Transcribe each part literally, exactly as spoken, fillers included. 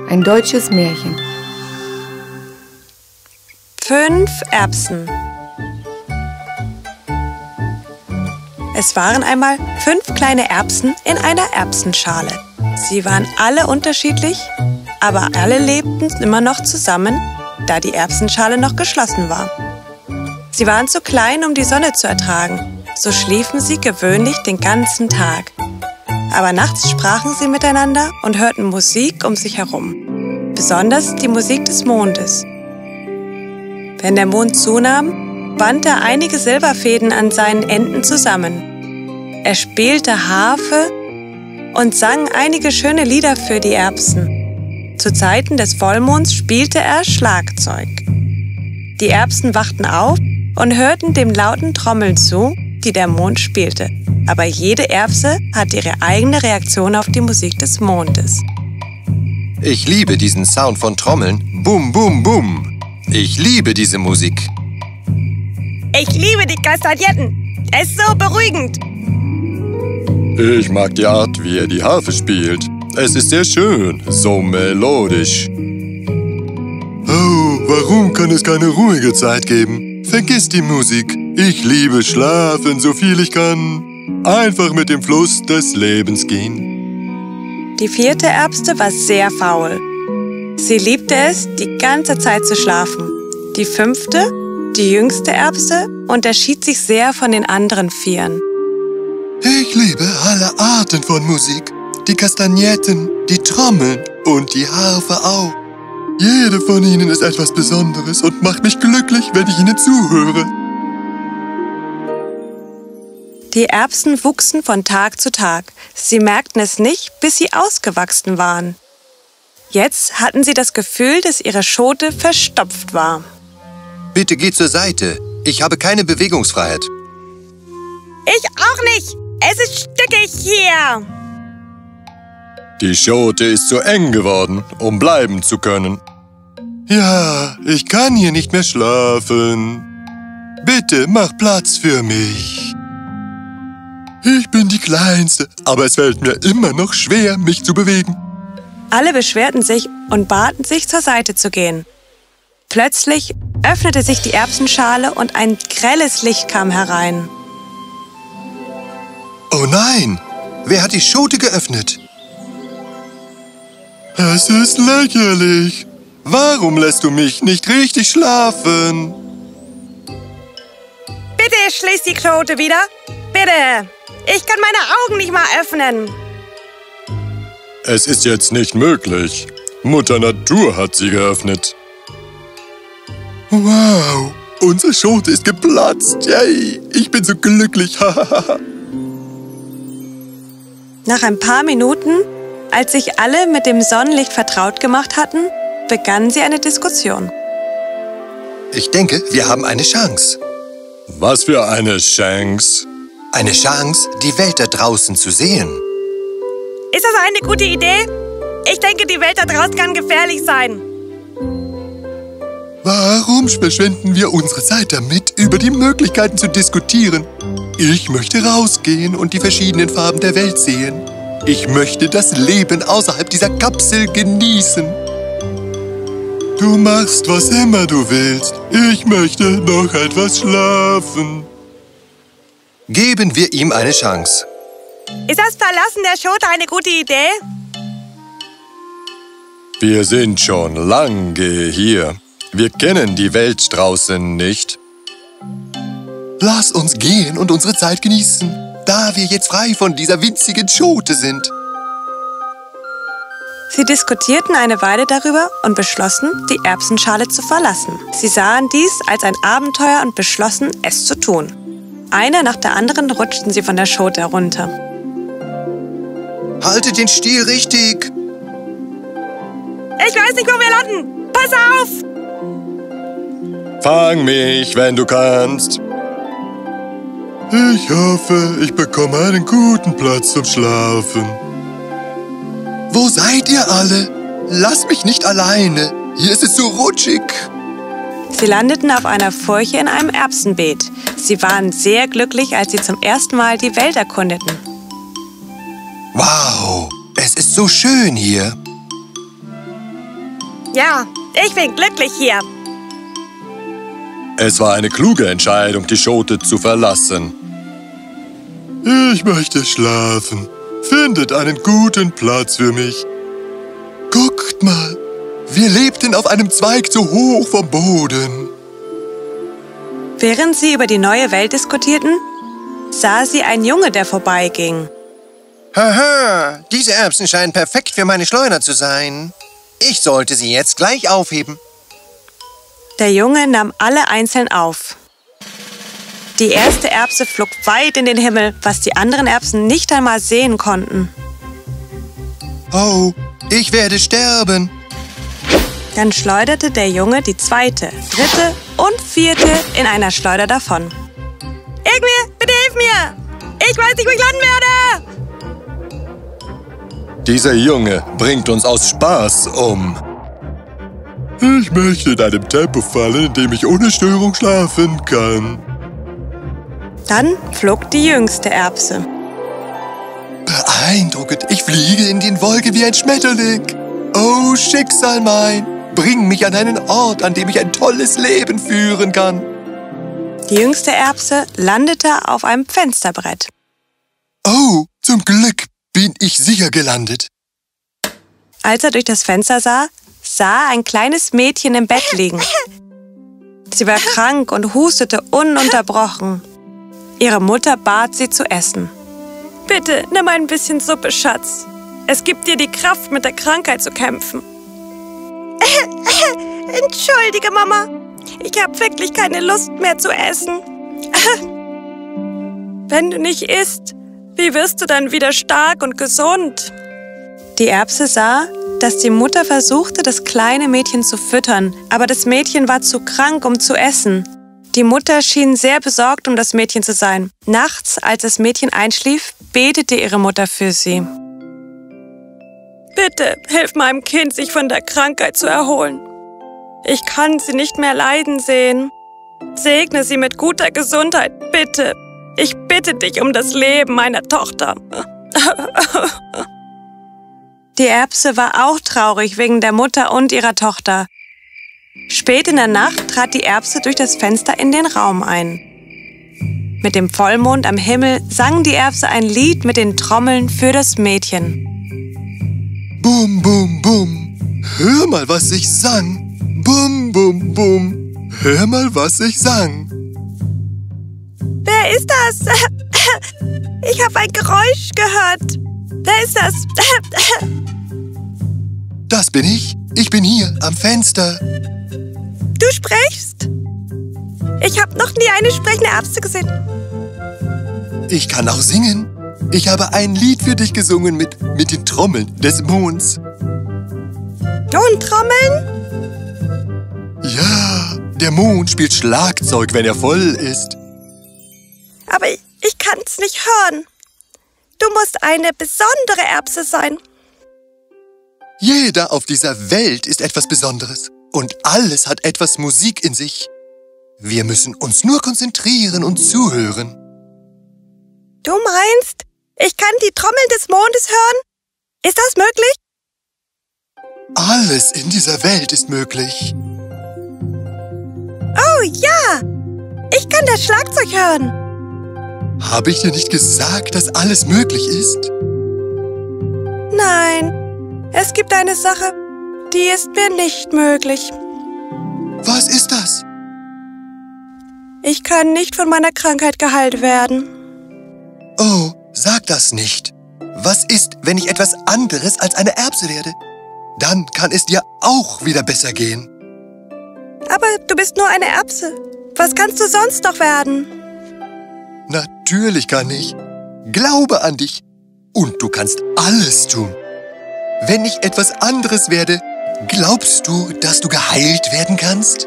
Ein deutsches Märchen. Fünf Erbsen. Es waren einmal fünf kleine Erbsen in einer Erbsenschale. Sie waren alle unterschiedlich, aber alle lebten immer noch zusammen, da die Erbsenschale noch geschlossen war. Sie waren zu klein, um die Sonne zu ertragen, so schliefen sie gewöhnlich den ganzen Tag. Aber nachts sprachen sie miteinander und hörten Musik um sich herum, besonders die Musik des Mondes. Wenn der Mond zunahm, band er einige Silberfäden an seinen Enden zusammen. Er spielte Harfe und sang einige schöne Lieder für die Erbsen. Zu Zeiten des Vollmonds spielte er Schlagzeug. Die Erbsen wachten auf und hörten dem lauten Trommeln zu, die der Mond spielte. Aber jede Erbse hatte ihre eigene Reaktion auf die Musik des Mondes. Ich liebe diesen Sound von Trommeln. Bum, bum, bum. Ich liebe diese Musik. Ich liebe die Kastagnetten. Es ist so beruhigend. Ich mag die Art, wie er die Harfe spielt. Es ist sehr schön, so melodisch. Oh, warum kann es keine ruhige Zeit geben? Vergiss die Musik. Ich liebe schlafen, so viel ich kann. Einfach mit dem Fluss des Lebens gehen. Die vierte Erbste war sehr faul. Sie liebte es, die ganze Zeit zu schlafen. Die fünfte, die jüngste Erbse, unterschied sich sehr von den anderen Vieren. Ich liebe alle Arten von Musik. Die Kastagnetten, die Trommeln und die Harfe auch. Jede von ihnen ist etwas Besonderes und macht mich glücklich, wenn ich ihnen zuhöre. Die Erbsen wuchsen von Tag zu Tag. Sie merkten es nicht, bis sie ausgewachsen waren. Jetzt hatten sie das Gefühl, dass ihre Schote verstopft war. Bitte geh zur Seite. Ich habe keine Bewegungsfreiheit. Ich auch nicht. Es ist stückig hier. Die Schote ist zu eng geworden, um bleiben zu können. Ja, ich kann hier nicht mehr schlafen. Bitte mach Platz für mich. Ich bin die Kleinste, aber es fällt mir immer noch schwer, mich zu bewegen. Alle beschwerten sich und baten sich, zur Seite zu gehen. Plötzlich öffnete sich die Erbsenschale und ein grelles Licht kam herein. Oh nein! Wer hat die Schote geöffnet? Es ist lächerlich. Warum lässt du mich nicht richtig schlafen? Bitte schließ die Schote wieder. Bitte. Ich kann meine Augen nicht mal öffnen. Es ist jetzt nicht möglich. Mutter Natur hat sie geöffnet. Wow, unsere Schote ist geplatzt. Yay, ich bin so glücklich. Nach ein paar Minuten, als sich alle mit dem Sonnenlicht vertraut gemacht hatten, begannen sie eine Diskussion. Ich denke, wir haben eine Chance. Was für eine Chance? Eine Chance, die Welt da draußen zu sehen. Ist das eine gute Idee? Ich denke, die Welt da draußen kann gefährlich sein. Warum verschwenden wir unsere Zeit damit, über die Möglichkeiten zu diskutieren? Ich möchte rausgehen und die verschiedenen Farben der Welt sehen. Ich möchte das Leben außerhalb dieser Kapsel genießen. Du machst, was immer du willst. Ich möchte noch etwas schlafen. Geben wir ihm eine Chance. Ist das Verlassen der Schote eine gute Idee? Wir sind schon lange hier. Wir kennen die Welt draußen nicht. Lass uns gehen und unsere Zeit genießen, da wir jetzt frei von dieser winzigen Schote sind. Sie diskutierten eine Weile darüber und beschlossen, die Erbsenschale zu verlassen. Sie sahen dies als ein Abenteuer und beschlossen, es zu tun. Einer nach der anderen rutschten sie von der Schote herunter. Haltet den Stiel richtig! Ich weiß nicht, wo wir landen! Pass auf! Fang mich, wenn du kannst. Ich hoffe, ich bekomme einen guten Platz zum Schlafen. Wo seid ihr alle? Lasst mich nicht alleine. Hier ist es so rutschig. Sie landeten auf einer Furche in einem Erbsenbeet. Sie waren sehr glücklich, als sie zum ersten Mal die Welt erkundeten. Wow, es ist so schön hier. Ja, ich bin glücklich hier. Es war eine kluge Entscheidung, die Schote zu verlassen. Ich möchte schlafen. Findet einen guten Platz für mich. Guckt mal, wir lebten auf einem Zweig zu hoch vom Boden. Während sie über die neue Welt diskutierten, sah sie einen Junge, der vorbeiging. Haha, diese Erbsen scheinen perfekt für meine Schleuder zu sein. Ich sollte sie jetzt gleich aufheben. Der Junge nahm alle einzeln auf. Die erste Erbse flog weit in den Himmel, was die anderen Erbsen nicht einmal sehen konnten. Oh, ich werde sterben. Dann schleuderte der Junge die zweite, dritte und vierte in einer Schleuder davon. Irgendwie, bitte hilf mir! Ich weiß nicht, wo ich landen werde! Dieser Junge bringt uns aus Spaß um. Ich möchte in einem Tempo fallen, in dem ich ohne Störung schlafen kann. Dann flog die jüngste Erbse. Beeindruckend, ich fliege in den Wolken wie ein Schmetterling. Oh, Schicksal mein, bring mich an einen Ort, an dem ich ein tolles Leben führen kann. Die jüngste Erbse landete auf einem Fensterbrett. Oh, zum Glück bin ich sicher gelandet. Als er durch das Fenster sah, sah er ein kleines Mädchen im Bett liegen. Sie war krank und hustete ununterbrochen. Ihre Mutter bat sie zu essen. Bitte, nimm ein bisschen Suppe, Schatz. Es gibt dir die Kraft, mit der Krankheit zu kämpfen. Entschuldige, Mama. Ich habe wirklich keine Lust mehr zu essen. Wenn du nicht isst, wie wirst du dann wieder stark und gesund? Die Erbse sah, dass die Mutter versuchte, das kleine Mädchen zu füttern, aber das Mädchen war zu krank, um zu essen. Die Mutter schien sehr besorgt um das Mädchen zu sein. Nachts, als das Mädchen einschlief, betete ihre Mutter für sie. Bitte, hilf meinem Kind, sich von der Krankheit zu erholen. Ich kann sie nicht mehr leiden sehen. Segne sie mit guter Gesundheit, bitte. Ich bitte dich um das Leben meiner Tochter. Die Erbse war auch traurig wegen der Mutter und ihrer Tochter. Spät in der Nacht trat die Erbse durch das Fenster in den Raum ein. Mit dem Vollmond am Himmel sang die Erbse ein Lied mit den Trommeln für das Mädchen. Bum, bum, bum, hör mal, was ich sang. Bum, bum, bum, hör mal, was ich sang. Wer ist das? Ich habe ein Geräusch gehört. Wer ist das? Das bin ich. Ich bin hier am Fenster. Du sprichst? Ich habe noch nie eine sprechende Erbse gesehen. Ich kann auch singen. Ich habe ein Lied für dich gesungen mit, mit den Trommeln des Monds. Und Trommeln? Ja, der Mond spielt Schlagzeug, wenn er voll ist. Aber ich, ich kann es nicht hören. Du musst eine besondere Erbse sein. Jeder auf dieser Welt ist etwas Besonderes. Und alles hat etwas Musik in sich. Wir müssen uns nur konzentrieren und zuhören. Du meinst, ich kann die Trommeln des Mondes hören? Ist das möglich? Alles in dieser Welt ist möglich. Oh ja, ich kann das Schlagzeug hören. Habe ich dir nicht gesagt, dass alles möglich ist? Nein, es gibt eine Sache, die ist mir nicht möglich. Was ist das? Ich kann nicht von meiner Krankheit geheilt werden. Oh, sag das nicht. Was ist, wenn ich etwas anderes als eine Erbse werde? Dann kann es dir auch wieder besser gehen. Aber du bist nur eine Erbse. Was kannst du sonst noch werden? Natürlich kann ich. Glaube an dich. Und du kannst alles tun. Wenn ich etwas anderes werde, glaubst du, dass du geheilt werden kannst?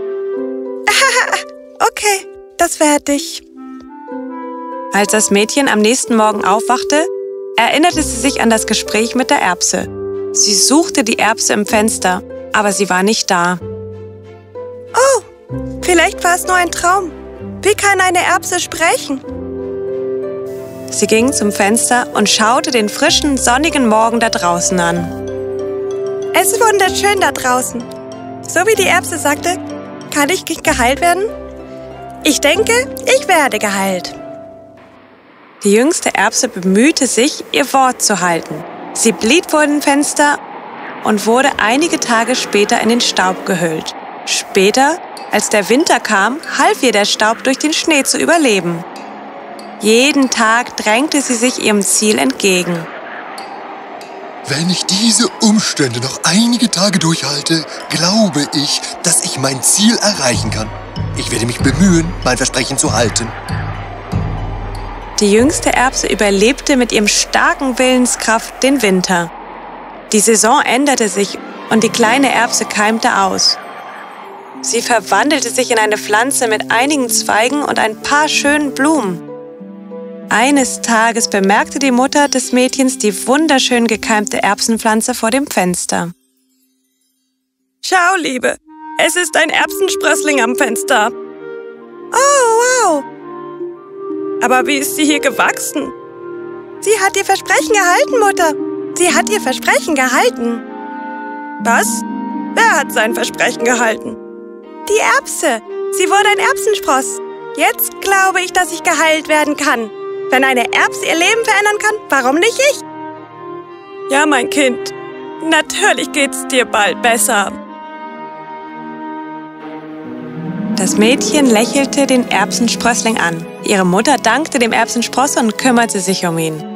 Okay, das werde ich. Als das Mädchen am nächsten Morgen aufwachte, erinnerte sie sich an das Gespräch mit der Erbse. Sie suchte die Erbse im Fenster, aber sie war nicht da. Oh, vielleicht war es nur ein Traum. Wie kann eine Erbse sprechen? Sie ging zum Fenster und schaute den frischen, sonnigen Morgen da draußen an. Es ist wunderschön da draußen. So wie die Erbse sagte, kann ich nicht geheilt werden? Ich denke, ich werde geheilt. Die jüngste Erbse bemühte sich, ihr Wort zu halten. Sie blieb vor dem Fenster und wurde einige Tage später in den Staub gehüllt. Später, als der Winter kam, half ihr der Staub, durch den Schnee zu überleben. Jeden Tag drängte sie sich ihrem Ziel entgegen. Wenn ich diese Umstände noch einige Tage durchhalte, glaube ich, dass ich mein Ziel erreichen kann. Ich werde mich bemühen, mein Versprechen zu halten. Die jüngste Erbse überlebte mit ihrem starken Willenskraft den Winter. Die Saison änderte sich und die kleine Erbse keimte aus. Sie verwandelte sich in eine Pflanze mit einigen Zweigen und ein paar schönen Blumen. Eines Tages bemerkte die Mutter des Mädchens die wunderschön gekeimte Erbsenpflanze vor dem Fenster. »Schau, Liebe, es ist ein Erbsensprössling am Fenster.« »Oh, wow! Aber wie ist sie hier gewachsen?« »Sie hat ihr Versprechen gehalten, Mutter. Sie hat ihr Versprechen gehalten.« »Was? Wer hat sein Versprechen gehalten?« »Die Erbse. Sie wurde ein Erbsenspross. Jetzt glaube ich, dass ich geheilt werden kann. Wenn eine Erbse ihr Leben verändern kann, warum nicht ich?« »Ja, mein Kind. Natürlich geht's dir bald besser.« Das Mädchen lächelte den Erbsensprössling an. Ihre Mutter dankte dem Erbsenspross und kümmerte sich um ihn.